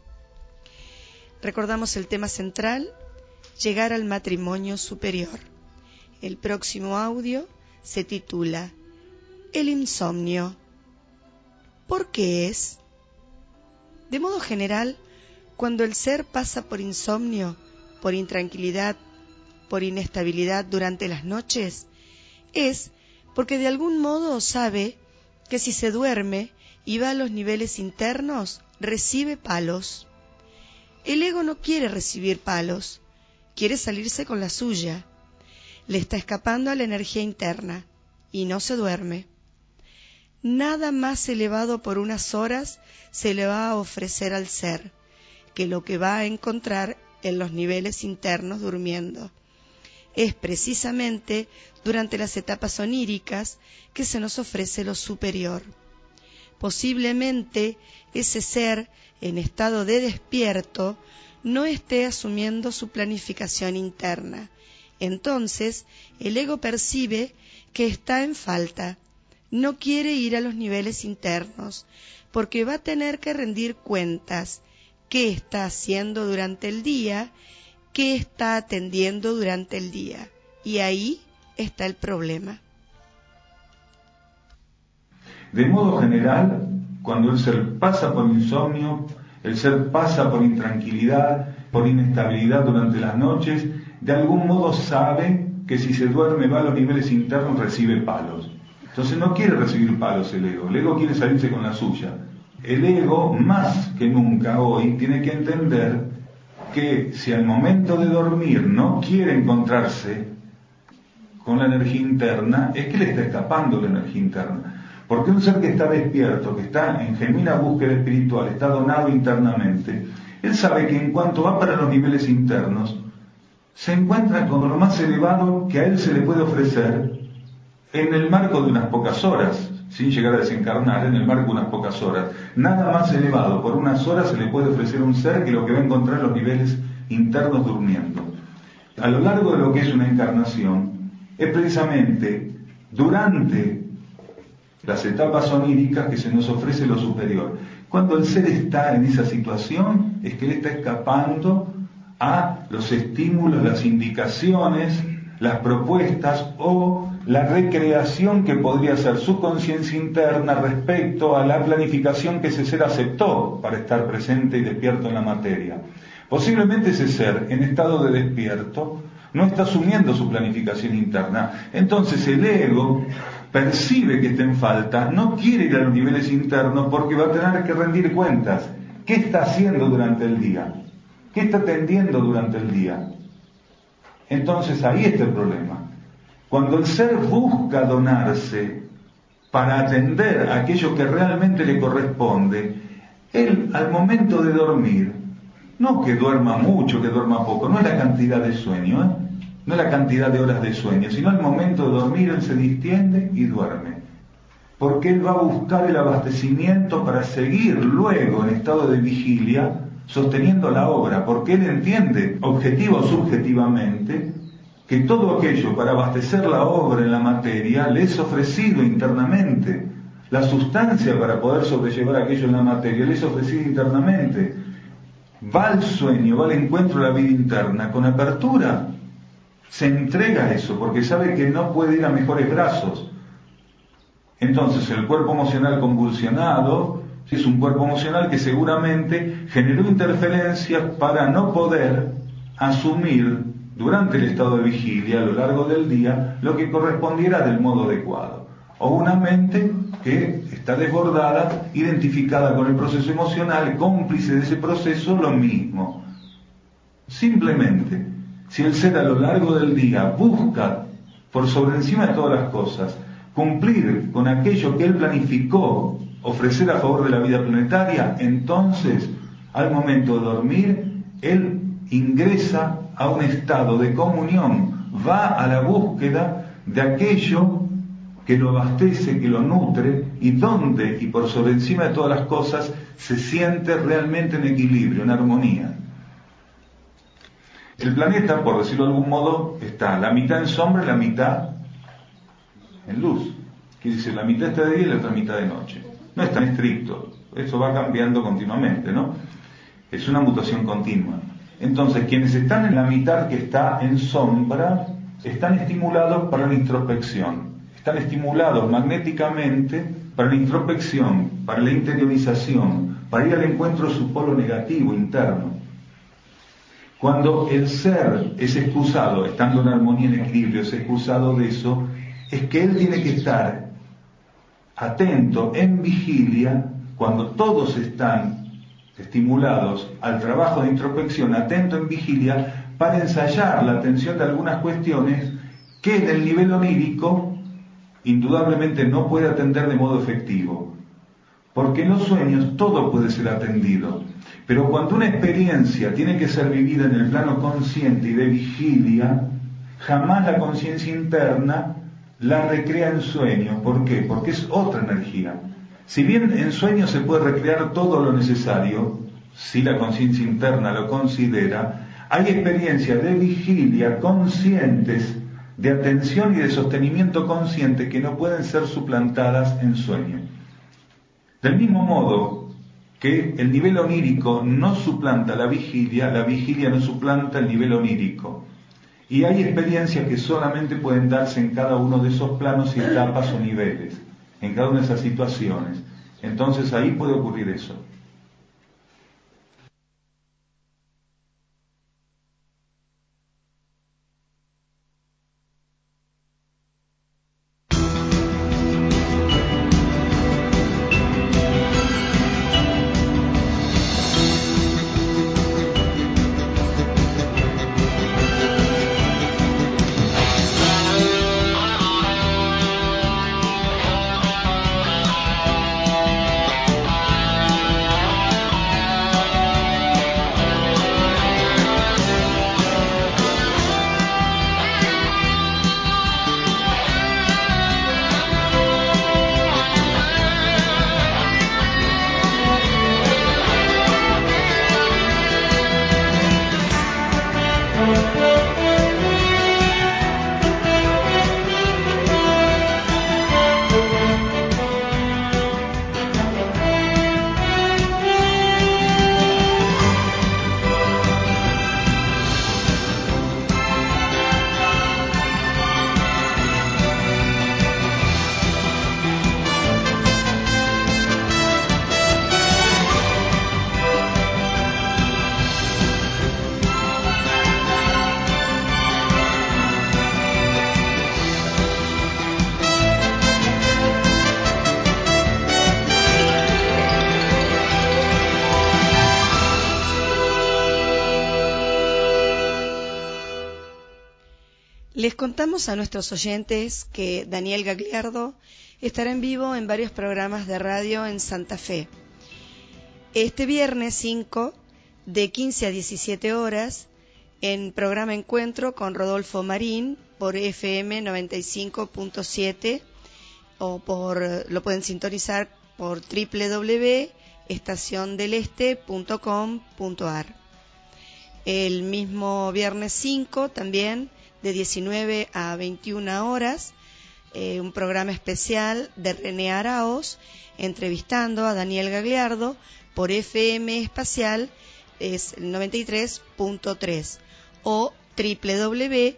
Recordamos el tema central: llegar al matrimonio superior. El próximo audio se titula El insomnio. ¿Por qué es? De modo general, cuando el ser pasa por insomnio, por intranquilidad, por inestabilidad durante las noches, es porque de algún modo sabe que si se duerme y va a los niveles internos, recibe palos. El ego no quiere recibir palos, quiere salirse con la suya. Le está escapando a la energía interna y no se duerme. Nada más elevado por unas horas se le va a ofrecer al ser que lo que va a encontrar en los niveles internos durmiendo. Es precisamente durante las etapas oníricas que se nos ofrece lo superior. Posiblemente ese ser en estado de despierto no esté asumiendo su planificación interna. Entonces el ego percibe que está en falta, no quiere ir a los niveles internos, porque va a tener que rendir cuentas. ¿Qué está haciendo durante el día? ¿Qué está atendiendo durante el día? Y ahí está el problema. De modo general, cuando el ser pasa por insomnio, el ser pasa por intranquilidad, por inestabilidad durante las noches, de algún modo sabe que si se duerme va a los niveles internos, recibe palos. Entonces no quiere recibir palos el ego, el ego quiere salirse con la suya. El ego, más que nunca hoy, tiene que entender que si al momento de dormir no quiere encontrarse con la energía interna es que le está escapando la energía interna. Porque un ser que está despierto, que está en genuina búsqueda espiritual, está donado internamente, él sabe que en cuanto va para los niveles internos, se encuentra con lo más elevado que a él se le puede ofrecer en el marco de unas pocas horas, sin llegar a desencarnar, en el marco de unas pocas horas. Nada más elevado por unas horas se le puede ofrecer a un ser que lo que va a encontrar en los niveles internos durmiendo. A lo largo de lo que es una encarnación, es precisamente durante las etapas oníricas que se nos ofrece lo superior. Cuando el ser está en esa situación, es que él está escapando a los estímulos, las indicaciones, las propuestas o la recreación que podría ser su conciencia interna respecto a la planificación que ese ser aceptó para estar presente y despierto en la materia. Posiblemente ese ser, en estado de despierto, no está asumiendo su planificación interna. Entonces el ego percibe que está en falta, no quiere ir a los niveles internos porque va a tener que rendir cuentas. ¿Qué está haciendo durante el día? ¿Qué está atendiendo durante el día? Entonces ahí está el problema. Cuando el ser busca donarse para atender a aquello que realmente le corresponde, él al momento de dormir, no que duerma mucho, que duerma poco, no es la cantidad de sueño, ¿eh? no es la cantidad de horas de sueño, sino al momento de dormir él se distiende y duerme. Porque él va a buscar el abastecimiento para seguir luego en estado de vigilia sosteniendo la obra, porque él entiende, objetivo o subjetivamente, que todo aquello para abastecer la obra en la materia le es ofrecido internamente. La sustancia para poder sobrellevar aquello en la materia le es ofrecida internamente. Va al sueño, va al encuentro de la vida interna con apertura. Se entrega a eso porque sabe que no puede ir a mejores brazos. Entonces el cuerpo emocional convulsionado es un cuerpo emocional que seguramente generó interferencias para no poder asumir durante el estado de vigilia a lo largo del día lo que correspondiera del modo adecuado. O una mente que está desbordada, identificada con el proceso emocional, cómplice de ese proceso, lo mismo. Simplemente, si el ser a lo largo del día busca, por sobre encima de todas las cosas, cumplir con aquello que él planificó, ofrecer a favor de la vida planetaria, entonces, al momento de dormir, él ingresa a un estado de comunión, va a la búsqueda de aquello que lo abastece, que lo nutre, y donde, y por sobre encima de todas las cosas, se siente realmente en equilibrio, en armonía. El planeta, por decirlo de algún modo, está la mitad en sombra y la mitad en luz. Quiere decir, la mitad está de día y la otra mitad de noche. No es tan estricto, eso va cambiando continuamente, ¿no? Es una mutación continua. Entonces, quienes están en la mitad que está en sombra, están estimulados para la introspección. Están estimulados magnéticamente para la introspección, para la interiorización, para ir al encuentro de su polo negativo interno. Cuando el ser es excusado, estando en armonía y en equilibrio, es excusado de eso, es que él tiene que estar atento, en vigilia, cuando todos están estimulados al trabajo de introspección, atento en vigilia, para ensayar la atención de algunas cuestiones que en el nivel onírico indudablemente no puede atender de modo efectivo, porque en los sueños todo puede ser atendido, pero cuando una experiencia tiene que ser vivida en el plano consciente y de vigilia, jamás la conciencia interna la recrea en sueño. ¿Por qué? Porque es otra energía. Si bien en sueño se puede recrear todo lo necesario, si la conciencia interna lo considera, hay experiencias de vigilia conscientes, de atención y de sostenimiento consciente que no pueden ser suplantadas en sueño. Del mismo modo que el nivel onírico no suplanta la vigilia, la vigilia no suplanta el nivel onírico. Y hay experiencias que solamente pueden darse en cada uno de esos planos y etapas o niveles, en cada una de esas situaciones. Entonces ahí puede ocurrir eso. contamos a nuestros oyentes que Daniel Gagliardo estará en vivo en varios programas de radio en Santa Fe. Este viernes cinco, de quince a diecisiete horas, en programa Encuentro con Rodolfo Marín por F M noventa y cinco punto siete, o por lo pueden sintonizar por doble u doble u doble u punto estación del este punto com punto a r. El mismo viernes cinco también, de diecinueve a veintiuna horas, eh, un programa especial de René Araoz entrevistando a Daniel Gagliardo por F M Espacial, es el noventa y tres punto tres, o doble u doble u doble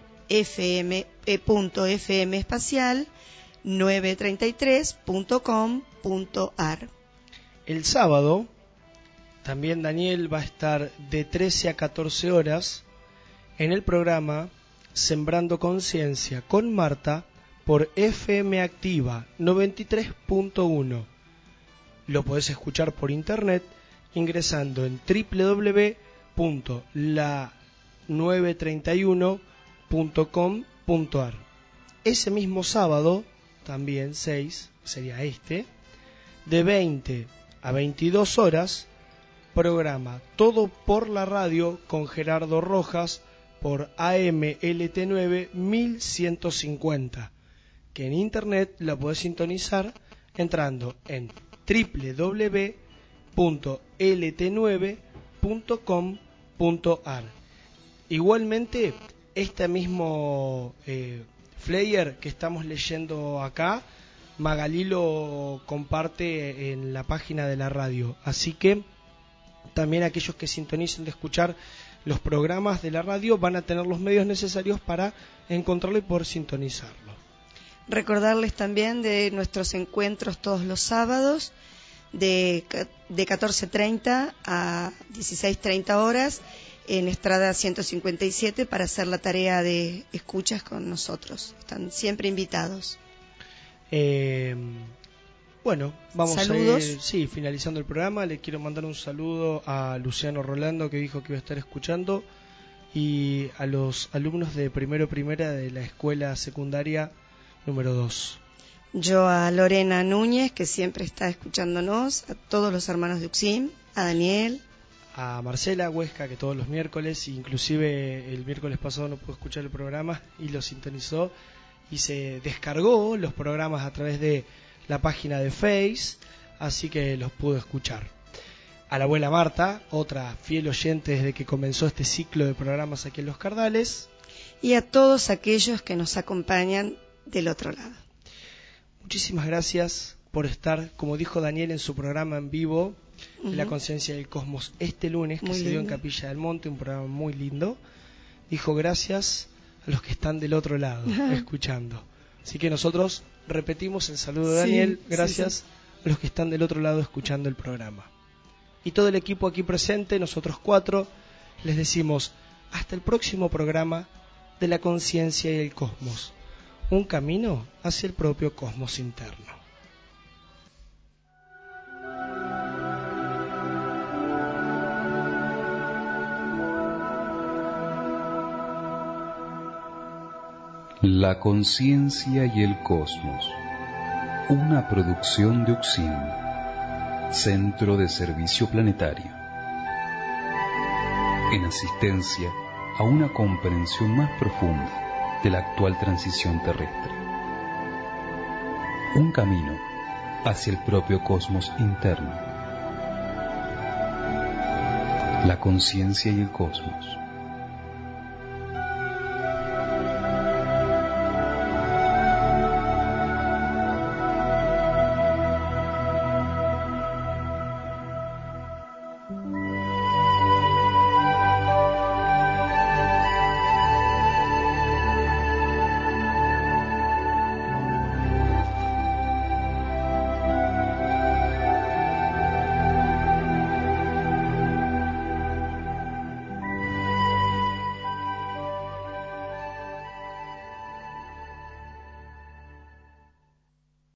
u punto f m espacial novecientos treinta y tres punto com punto a r. El sábado también Daniel va a estar de trece a catorce horas en el programa Sembrando Conciencia con Marta por F M Activa noventa y tres punto uno. Lo podés escuchar por internet ingresando en doble u doble u doble u punto la novecientos treinta y uno punto com punto a r. Ese mismo sábado, también seis, sería este, de veinte a veintidós horas, programa Todo por la Radio con Gerardo Rojas por A M L T nueve mil ciento cincuenta, que en internet la podés sintonizar entrando en doble u doble u doble u punto l t nueve punto com punto a r. Igualmente, este mismo eh, flyer que estamos leyendo acá, Magalí lo comparte en la página de la radio, así que también aquellos que sintonicen de escuchar los programas de la radio van a tener los medios necesarios para encontrarlo y poder sintonizarlo. Recordarles también de nuestros encuentros todos los sábados de, de catorce treinta a dieciséis treinta horas en Estrada ciento cincuenta y siete para hacer la tarea de escuchas con nosotros. Están siempre invitados. Eh, bueno, vamos Saludos. a ir sí, finalizando el programa. Le quiero mandar un saludo a Luciano Rolando, que dijo que iba a estar escuchando, y a los alumnos de primero primera de la escuela secundaria número dos. Yo a Lorena Núñez, que siempre está escuchándonos, a todos los hermanos de Uxim, a Daniel, a Marcela Huesca, que todos los miércoles, inclusive el miércoles pasado no pudo escuchar el programa y lo sintonizó y se descargó los programas a través de la página de Face, así que los pudo escuchar. A la abuela Marta, otra fiel oyente desde que comenzó este ciclo de programas aquí en Los Cardales. Y a todos aquellos que nos acompañan del otro lado. Muchísimas gracias por estar, como dijo Daniel en su programa en vivo, uh-huh. de la Conciencia del Cosmos, este lunes, que muy se lindo. dio en Capilla del Monte, un programa muy lindo. Dijo gracias a los que están del otro lado, uh-huh. escuchando. Así que nosotros repetimos el saludo de Daniel, sí, gracias sí, sí. a los que están del otro lado escuchando el programa. Y todo el equipo aquí presente, nosotros cuatro, les decimos hasta el próximo programa de la Conciencia y el Cosmos, un camino hacia el propio cosmos interno. La Conciencia y el Cosmos, una producción de Uxim, Centro de Servicio Planetario, en asistencia a una comprensión más profunda de la actual transición terrestre. Un camino hacia el propio cosmos interno. La Conciencia y el Cosmos.